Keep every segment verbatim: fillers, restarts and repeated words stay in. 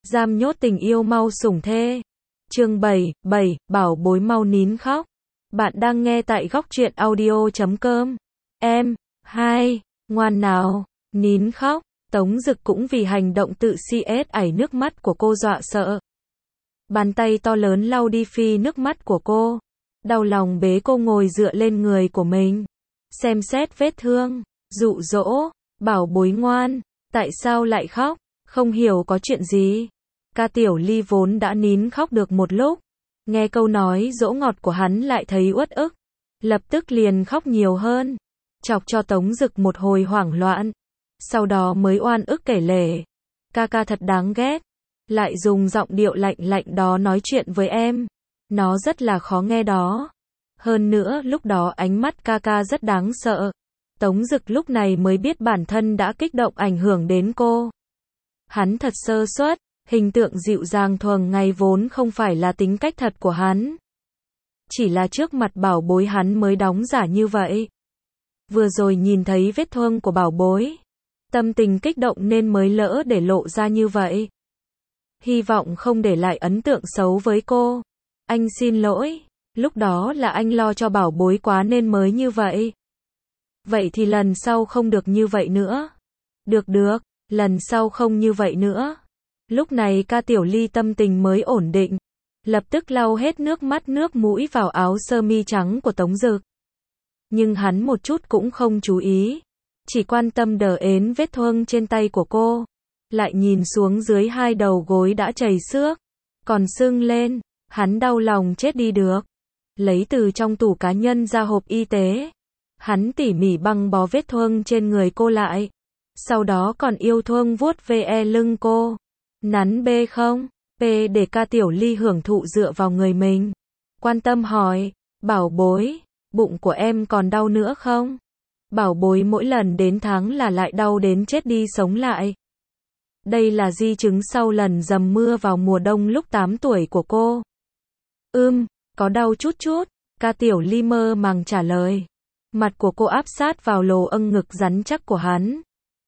Giam nhốt tình yêu mau sủng thê. Chương bảy, bảy, bảo bối mau nín khóc. Bạn đang nghe tại góc truyện audio chấm com. Em, hai, ngoan nào, nín khóc. Tống Dực cũng vì hành động tự si ết ảy nước mắt của cô dọa sợ. Bàn tay to lớn lau đi phi nước mắt của cô. Đau lòng bế cô ngồi dựa lên người của mình. Xem xét vết thương, dụ dỗ, bảo bối ngoan, tại sao lại khóc, không hiểu có chuyện gì. Ca Tiểu Ly vốn đã nín khóc được một lúc, nghe câu nói dỗ ngọt của hắn lại thấy uất ức, lập tức liền khóc nhiều hơn, chọc cho Tống Dực một hồi hoảng loạn, sau đó mới oan ức kể lể. Ca ca thật đáng ghét, lại dùng giọng điệu lạnh lạnh đó nói chuyện với em, nó rất là khó nghe đó. Hơn nữa lúc đó ánh mắt ca ca rất đáng sợ. Tống Dực lúc này mới biết bản thân đã kích động ảnh hưởng đến cô. Hắn thật sơ suất, hình tượng dịu dàng thường ngày vốn không phải là tính cách thật của hắn. Chỉ là trước mặt bảo bối hắn mới đóng giả như vậy. Vừa rồi nhìn thấy vết thương của bảo bối, tâm tình kích động nên mới lỡ để lộ ra như vậy. Hy vọng không để lại ấn tượng xấu với cô. Anh xin lỗi, lúc đó là anh lo cho bảo bối quá nên mới như vậy. Vậy thì lần sau không được như vậy nữa. Được được, lần sau không như vậy nữa. Lúc này Ca Tiểu Ly tâm tình mới ổn định, lập tức lau hết nước mắt nước mũi vào áo sơ mi trắng của Tống Dực. Nhưng hắn một chút cũng không chú ý, chỉ quan tâm đờ ến vết thương trên tay của cô, lại nhìn xuống dưới hai đầu gối đã chảy xước, còn sưng lên, hắn đau lòng chết đi được. Lấy từ trong tủ cá nhân ra hộp y tế, hắn tỉ mỉ băng bó vết thương trên người cô lại, sau đó còn yêu thương vuốt ve lưng cô. Nắn bê không? Bê để Ca Tiểu Ly hưởng thụ dựa vào người mình. Quan tâm hỏi, bảo bối, bụng của em còn đau nữa không? Bảo bối mỗi lần đến tháng là lại đau đến chết đi sống lại. Đây là di chứng sau lần dầm mưa vào mùa đông lúc tám tuổi của cô. Ưm, có đau chút chút, Ca Tiểu Ly mơ màng trả lời. Mặt của cô áp sát vào lồ âng ngực rắn chắc của hắn,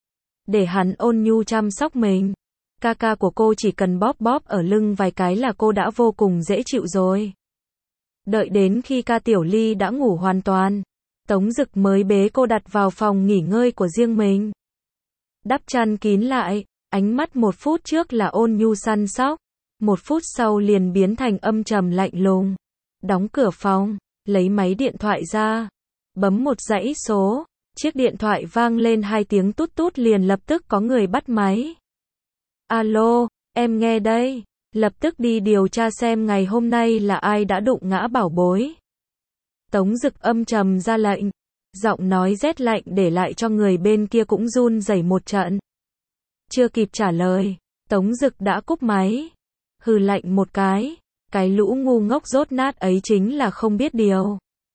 để hắn ôn nhu chăm sóc mình. Ca ca của cô chỉ cần bóp bóp ở lưng vài cái là cô đã vô cùng dễ chịu rồi. Đợi đến khi Ca Tiểu Ly đã ngủ hoàn toàn, Tống Dực mới bế cô đặt vào phòng nghỉ ngơi của riêng mình. Đắp chăn kín lại, ánh mắt một phút trước là ôn nhu săn sóc, một phút sau liền biến thành âm trầm lạnh lùng. Đóng cửa phòng, lấy máy điện thoại ra, bấm một dãy số, chiếc điện thoại vang lên hai tiếng tút tút liền lập tức có người bắt máy. Alo, em nghe đây, lập tức đi điều tra xem ngày hôm nay là ai đã đụng ngã bảo bối. Tống Dực âm trầm ra lệnh, giọng nói rét lạnh để lại cho người bên kia cũng run rẩy một trận. Chưa kịp trả lời, Tống Dực đã cúp máy, hừ lạnh một cái, cái lũ ngu ngốc dốt nát ấy chính là không biết điều.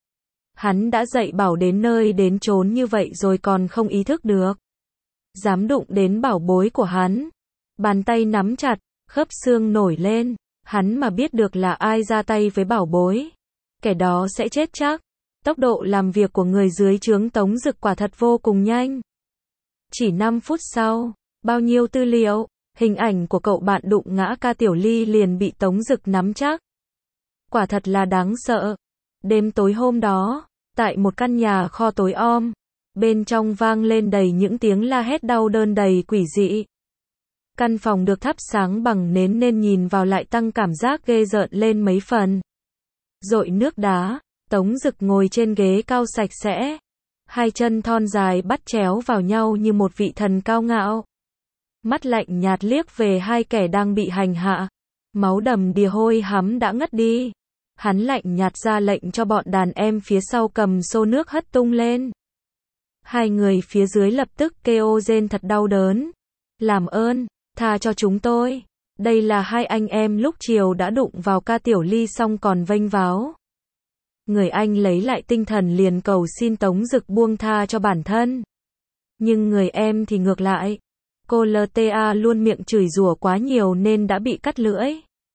Hắn đã dạy bảo đến nơi đến chốn như vậy rồi còn không ý thức được. Dám đụng đến bảo bối của hắn. Bàn tay nắm chặt, khớp xương nổi lên, hắn mà biết được là ai ra tay với bảo bối, kẻ đó sẽ chết chắc. Tốc độ làm việc của người dưới trướng Tống Dực quả thật vô cùng nhanh. Chỉ năm phút sau, bao nhiêu tư liệu, hình ảnh của cậu bạn đụng ngã Ca Tiểu Ly liền bị Tống Dực nắm chắc. Quả thật là đáng sợ. Đêm tối hôm đó, tại một căn nhà kho tối om, bên trong vang lên đầy những tiếng la hét đau đớn đầy quỷ dị. Căn phòng được thắp sáng bằng nến nên nhìn vào lại tăng cảm giác ghê rợn lên mấy phần. Dội nước đá, Tống Dực ngồi trên ghế cao sạch sẽ, hai chân thon dài bắt chéo vào nhau như một vị thần cao ngạo. Mắt lạnh nhạt liếc về hai kẻ đang bị hành hạ, máu đầm đìa hôi hám đã ngất đi. Hắn lạnh nhạt ra lệnh cho bọn đàn em phía sau cầm xô nước hất tung lên. Hai người phía dưới lập tức kêu rên thật đau đớn. Làm ơn, tha cho chúng tôi. Đây là hai anh em lúc chiều đã đụng vào Ca Tiểu Ly xong còn vênh váo. Người anh lấy lại tinh thần liền cầu xin Tống Dực buông tha cho bản thân. Nhưng người em thì ngược lại. Cô lờ tê a luôn miệng chửi rủa quá nhiều nên đã bị cắt lưỡi.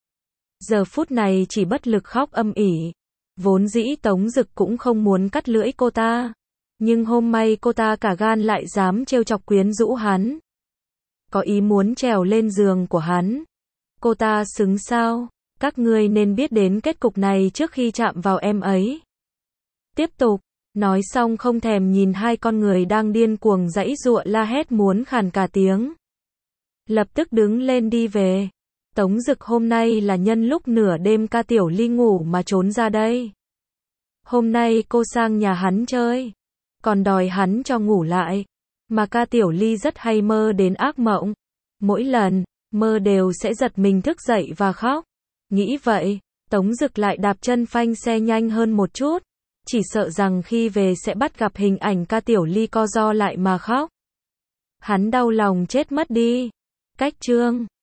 Giờ phút này chỉ bất lực khóc âm ỉ. Vốn dĩ Tống Dực cũng không muốn cắt lưỡi cô ta. Nhưng hôm nay cô ta cả gan lại dám trêu chọc quyến rũ hắn. Có ý muốn trèo lên giường của hắn. Cô ta xứng sao? Các ngươi nên biết đến kết cục này trước khi chạm vào em ấy. Tiếp tục. Nói xong không thèm nhìn hai con người đang điên cuồng giãy giụa la hét muốn khàn cả tiếng. Lập tức đứng lên đi về. Tống Dực hôm nay là nhân lúc nửa đêm ca Tiểu Ly ngủ mà trốn ra đây. Hôm nay cô sang nhà hắn chơi, còn đòi hắn cho ngủ lại. Mà ca Tiểu Ly rất hay mơ đến ác mộng. Mỗi lần, mơ đều sẽ giật mình thức dậy và khóc. Nghĩ vậy, Tống Dực lại đạp chân phanh xe nhanh hơn một chút. Chỉ sợ rằng khi về sẽ bắt gặp hình ảnh ca Tiểu Ly co ro lại mà khóc. Hắn đau lòng chết mất đi. Cách chương